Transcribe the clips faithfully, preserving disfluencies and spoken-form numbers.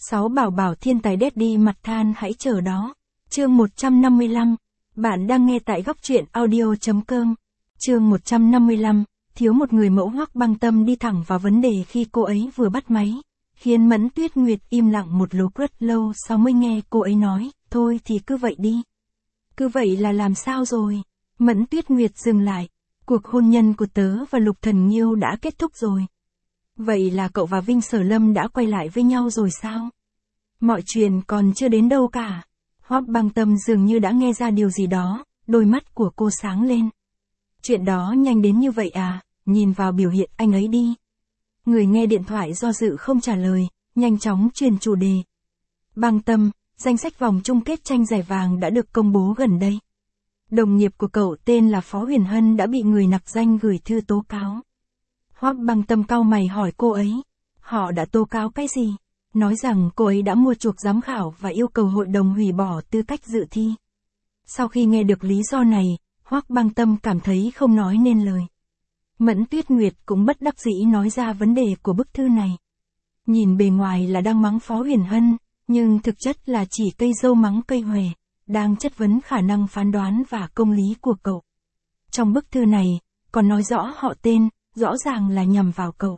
Sáu bảo bảo thiên tài Daddy mặt than hãy chờ đó. Chương một trăm năm mươi lăm. Bạn đang nghe tại góc truyện audio.com. Chương một trăm năm mươi lăm. Thiếu một người mẫu. Hoắc Băng Tâm đi thẳng vào vấn đề khi cô ấy vừa bắt máy, khiến Mẫn Tuyết Nguyệt im lặng một lúc rất lâu sau mới nghe cô ấy nói, thôi thì cứ vậy đi. Cứ vậy là làm sao rồi? Mẫn Tuyết Nguyệt dừng lại. Cuộc hôn nhân của tớ và Lục Thần Nghiêu đã kết thúc rồi. Vậy là cậu và Vinh Sở Lâm đã quay lại với nhau rồi sao? Mọi chuyện còn chưa đến đâu cả. Hoắc Băng Tâm dường như đã nghe ra điều gì đó, đôi mắt của cô sáng lên. Chuyện đó nhanh đến như vậy à, nhìn vào biểu hiện anh ấy đi. Người nghe điện thoại do dự không trả lời, nhanh chóng chuyển chủ đề. Băng Tâm, danh sách vòng chung kết tranh giải vàng đã được công bố gần đây. Đồng nghiệp của cậu tên là Phó Huyền Hân đã bị người nặc danh gửi thư tố cáo. Hoắc Băng Tâm cau mày hỏi cô ấy, họ đã tố cáo cái gì? Nói rằng cô ấy đã mua chuộc giám khảo và yêu cầu hội đồng hủy bỏ tư cách dự thi. Sau khi nghe được lý do này, Hoắc Băng Tâm cảm thấy không nói nên lời. Mẫn Tuyết Nguyệt cũng bất đắc dĩ nói ra vấn đề của bức thư này. Nhìn bề ngoài là đang mắng Phó Huyền Hân, nhưng thực chất là chỉ cây dâu mắng cây huề, đang chất vấn khả năng phán đoán và công lý của cậu. Trong bức thư này, còn nói rõ họ tên, rõ ràng là nhằm vào cậu.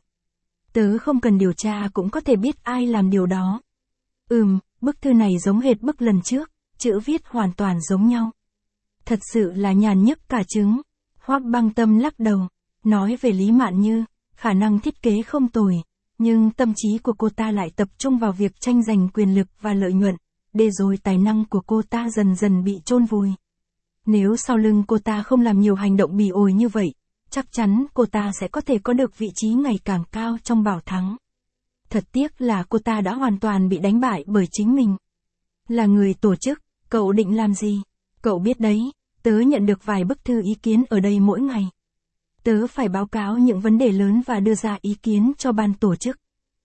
Tớ không cần điều tra cũng có thể biết ai làm điều đó. Ừm, bức thư này giống hệt bức lần trước, chữ viết hoàn toàn giống nhau. Thật sự là nhàn nhức cả trứng. Hoắc Băng Tâm lắc đầu, nói về Lý Mạn Như, khả năng thiết kế không tồi, nhưng tâm trí của cô ta lại tập trung vào việc tranh giành quyền lực và lợi nhuận, để rồi tài năng của cô ta dần dần bị chôn vùi. Nếu sau lưng cô ta không làm nhiều hành động bỉ ổi như vậy, chắc chắn cô ta sẽ có thể có được vị trí ngày càng cao trong bảo thắng. Thật tiếc là cô ta đã hoàn toàn bị đánh bại bởi chính mình. Là người tổ chức, cậu định làm gì? Cậu biết đấy, tớ nhận được vài bức thư ý kiến ở đây mỗi ngày. Tớ phải báo cáo những vấn đề lớn và đưa ra ý kiến cho ban tổ chức.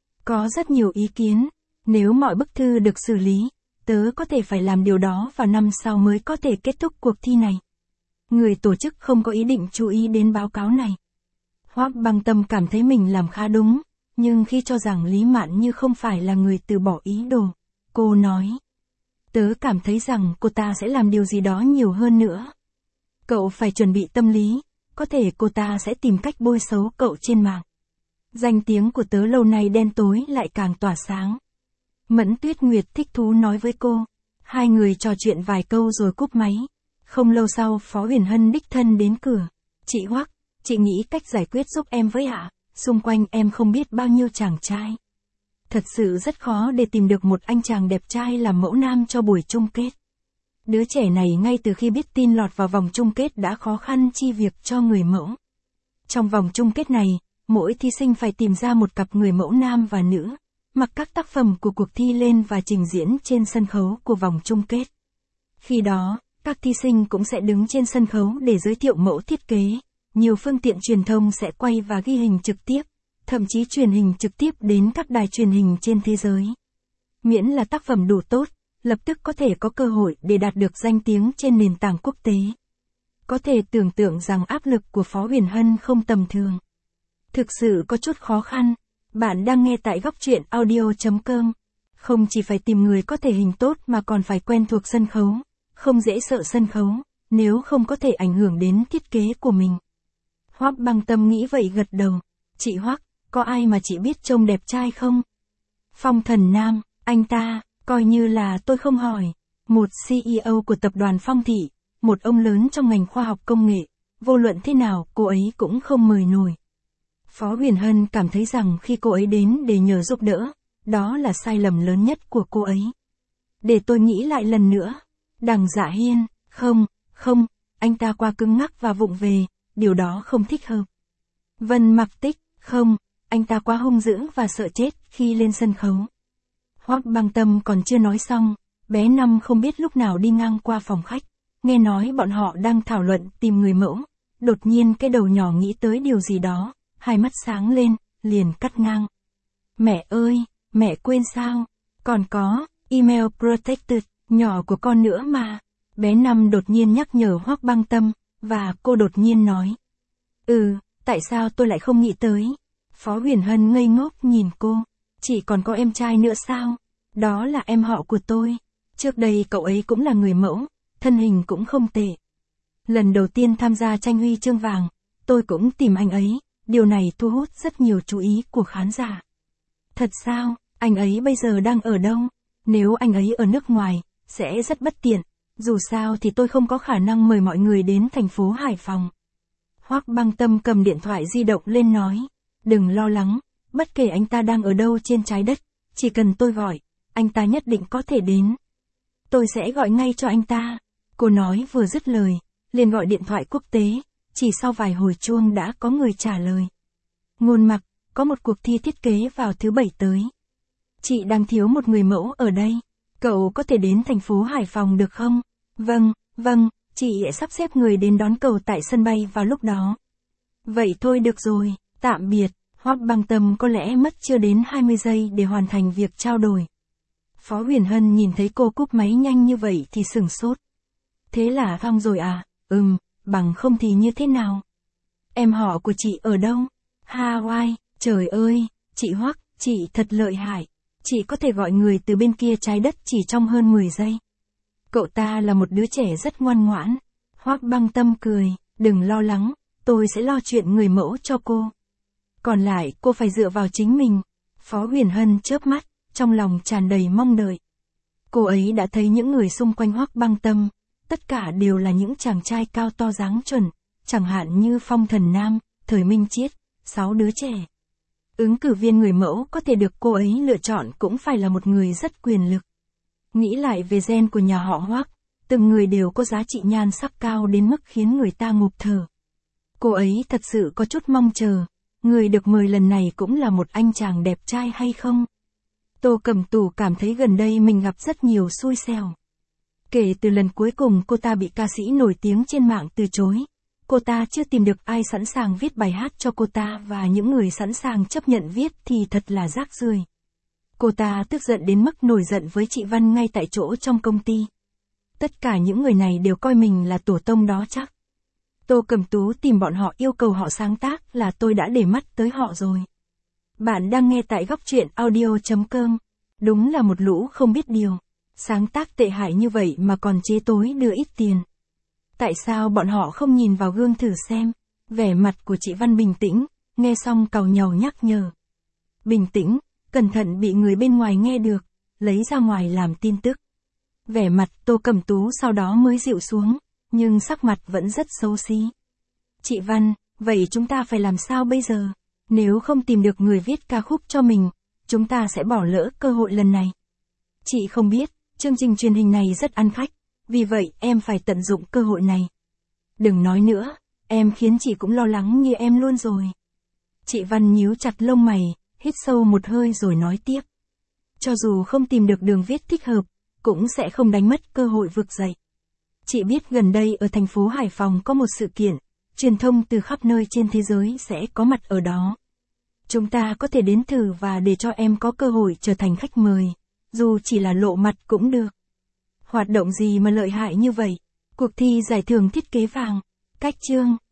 Có rất nhiều ý kiến, nếu mọi bức thư được xử lý, tớ có thể phải làm điều đó vào năm sau mới có thể kết thúc cuộc thi này. Người tổ chức không có ý định chú ý đến báo cáo này. Hoắc Băng Tâm cảm thấy mình làm khá đúng, nhưng khi cho rằng Lý Mạn Như không phải là người từ bỏ ý đồ, cô nói. Tớ cảm thấy rằng cô ta sẽ làm điều gì đó nhiều hơn nữa. Cậu phải chuẩn bị tâm lý, có thể cô ta sẽ tìm cách bôi xấu cậu trên mạng. Danh tiếng của tớ lâu nay đen tối lại càng tỏa sáng. Mẫn Tuyết Nguyệt thích thú nói với cô. Hai người trò chuyện vài câu rồi cúp máy. Không lâu sau Phó Huyền Hân đích thân đến cửa. Chị Hoắc, chị nghĩ cách giải quyết giúp em với ạ, xung quanh em không biết bao nhiêu chàng trai. Thật sự rất khó để tìm được một anh chàng đẹp trai làm mẫu nam cho buổi chung kết. Đứa trẻ này ngay từ khi biết tin lọt vào vòng chung kết đã khó khăn chi việc cho người mẫu. Trong vòng chung kết này, mỗi thí sinh phải tìm ra một cặp người mẫu nam và nữ, mặc các tác phẩm của cuộc thi lên và trình diễn trên sân khấu của vòng chung kết. Khi đó, các thí sinh cũng sẽ đứng trên sân khấu để giới thiệu mẫu thiết kế, nhiều phương tiện truyền thông sẽ quay và ghi hình trực tiếp, thậm chí truyền hình trực tiếp đến các đài truyền hình trên thế giới. Miễn là tác phẩm đủ tốt, lập tức có thể có cơ hội để đạt được danh tiếng trên nền tảng quốc tế. Có thể tưởng tượng rằng áp lực của Phó Huyền Hân không tầm thường. Thực sự có chút khó khăn. Bạn đang nghe tại góc truyện audio.com. Không chỉ phải tìm người có thể hình tốt mà còn phải quen thuộc sân khấu. Không dễ sợ sân khấu, nếu không có thể ảnh hưởng đến thiết kế của mình. Hoắc Băng Tâm nghĩ vậy gật đầu. Chị Hoắc, có ai mà chị biết trông đẹp trai không? Phong Thần Nam, anh ta, coi như là tôi không hỏi. Một xê e ô của tập đoàn Phong Thị, một ông lớn trong ngành khoa học công nghệ, vô luận thế nào cô ấy cũng không mời nổi. Phó Huyền Hân cảm thấy rằng khi cô ấy đến để nhờ giúp đỡ, đó là sai lầm lớn nhất của cô ấy. Để tôi nghĩ lại lần nữa. Đằng Dạ Hiên, không, không, anh ta quá cứng ngắc và vụng về, điều đó không thích hợp. Vân Mặc Tích, không, anh ta quá hung dữ và sợ chết khi lên sân khấu. Hoắc Băng Tâm còn chưa nói xong, bé Năm không biết lúc nào đi ngang qua phòng khách, nghe nói bọn họ đang thảo luận tìm người mẫu, đột nhiên cái đầu nhỏ nghĩ tới điều gì đó, hai mắt sáng lên, liền cắt ngang. Mẹ ơi, mẹ quên sao, còn có, email protected, nhỏ của con nữa mà. Bé Năm đột nhiên nhắc nhở Hoắc Băng Tâm, và cô đột nhiên nói. Ừ, tại sao tôi lại không nghĩ tới? Phó Huyền Hân ngây ngốc nhìn cô. Chỉ còn có em trai nữa sao? Đó là em họ của tôi. Trước đây cậu ấy cũng là người mẫu, thân hình cũng không tệ. Lần đầu tiên tham gia tranh huy chương vàng, tôi cũng tìm anh ấy, điều này thu hút rất nhiều chú ý của khán giả. Thật sao, anh ấy bây giờ đang ở đâu? Nếu anh ấy ở nước ngoài, sẽ rất bất tiện, dù sao thì tôi không có khả năng mời mọi người đến thành phố Hải Phòng. Hoắc Băng Tâm cầm điện thoại di động lên nói, đừng lo lắng, bất kể anh ta đang ở đâu trên trái đất, chỉ cần tôi gọi, anh ta nhất định có thể đến. Tôi sẽ gọi ngay cho anh ta. Cô nói vừa dứt lời, liền gọi điện thoại quốc tế, chỉ sau vài hồi chuông đã có người trả lời. Ngôn Mặc, có một cuộc thi thiết kế vào thứ bảy tới. Chị đang thiếu một người mẫu ở đây. Cậu có thể đến thành phố Hải Phòng được không? Vâng, vâng, chị sắp xếp người đến đón cậu tại sân bay vào lúc đó. Vậy thôi được rồi, tạm biệt. Hoắc Băng Tâm có lẽ mất chưa đến hai mươi giây để hoàn thành việc trao đổi. Phó Huyền Hân nhìn thấy cô cúp máy nhanh như vậy thì sửng sốt. Thế là xong rồi à? Ừm, bằng không thì như thế nào? Em họ của chị ở đâu? Hawaii, trời ơi, chị Hoắc, chị thật lợi hại. Chị có thể gọi người từ bên kia trái đất chỉ trong hơn mười giây. Cậu ta là một đứa trẻ rất ngoan ngoãn. Hoắc Băng Tâm cười, đừng lo lắng, tôi sẽ lo chuyện người mẫu cho cô. Còn lại cô phải dựa vào chính mình. Phó Huyền Hân chớp mắt, trong lòng tràn đầy mong đợi. Cô ấy đã thấy những người xung quanh Hoắc Băng Tâm, tất cả đều là những chàng trai cao to dáng chuẩn, chẳng hạn như Phong Thần Nam, Thời Minh Chiết, sáu đứa trẻ. Ứng cử viên người mẫu có thể được cô ấy lựa chọn cũng phải là một người rất quyền lực. Nghĩ lại về gen của nhà họ Hoắc, từng người đều có giá trị nhan sắc cao đến mức khiến người ta ngụp thở. Cô ấy thật sự có chút mong chờ, người được mời lần này cũng là một anh chàng đẹp trai hay không? Tô Cẩm Tú cảm thấy gần đây mình gặp rất nhiều xui xẻo. Kể từ lần cuối cùng cô ta bị ca sĩ nổi tiếng trên mạng từ chối, cô ta chưa tìm được ai sẵn sàng viết bài hát cho cô ta và những người sẵn sàng chấp nhận viết thì thật là rác rưởi. Cô ta tức giận đến mức nổi giận với chị Văn ngay tại chỗ trong công ty. Tất cả những người này đều coi mình là tổ tông đó chắc. Tô Cẩm Tú tìm bọn họ yêu cầu họ sáng tác là tôi đã để mắt tới họ rồi. Bạn đang nghe tại góc truyện audio chấm com. Đúng là một lũ không biết điều. Sáng tác tệ hại như vậy mà còn chế tối đưa ít tiền. Tại sao bọn họ không nhìn vào gương thử xem? Vẻ mặt của chị Văn bình tĩnh, nghe xong càu nhàu nhắc nhở. Bình tĩnh, cẩn thận bị người bên ngoài nghe được, lấy ra ngoài làm tin tức. Vẻ mặt Tô Cẩm Tú sau đó mới dịu xuống, nhưng sắc mặt vẫn rất xấu xí. Chị Văn, vậy chúng ta phải làm sao bây giờ? Nếu không tìm được người viết ca khúc cho mình, chúng ta sẽ bỏ lỡ cơ hội lần này. Chị không biết, chương trình truyền hình này rất ăn khách, vì vậy em phải tận dụng cơ hội này. Đừng nói nữa, em khiến chị cũng lo lắng như em luôn rồi. Chị Văn nhíu chặt lông mày, hít sâu một hơi rồi nói tiếp. Cho dù không tìm được đường viết thích hợp, cũng sẽ không đánh mất cơ hội vực dậy. Chị biết gần đây ở thành phố Hải Phòng có một sự kiện, truyền thông từ khắp nơi trên thế giới sẽ có mặt ở đó. Chúng ta có thể đến thử và để cho em có cơ hội trở thành khách mời, dù chỉ là lộ mặt cũng được. Hoạt động gì mà lợi hại như vậy? Cuộc thi giải thưởng thiết kế vàng, cách chương.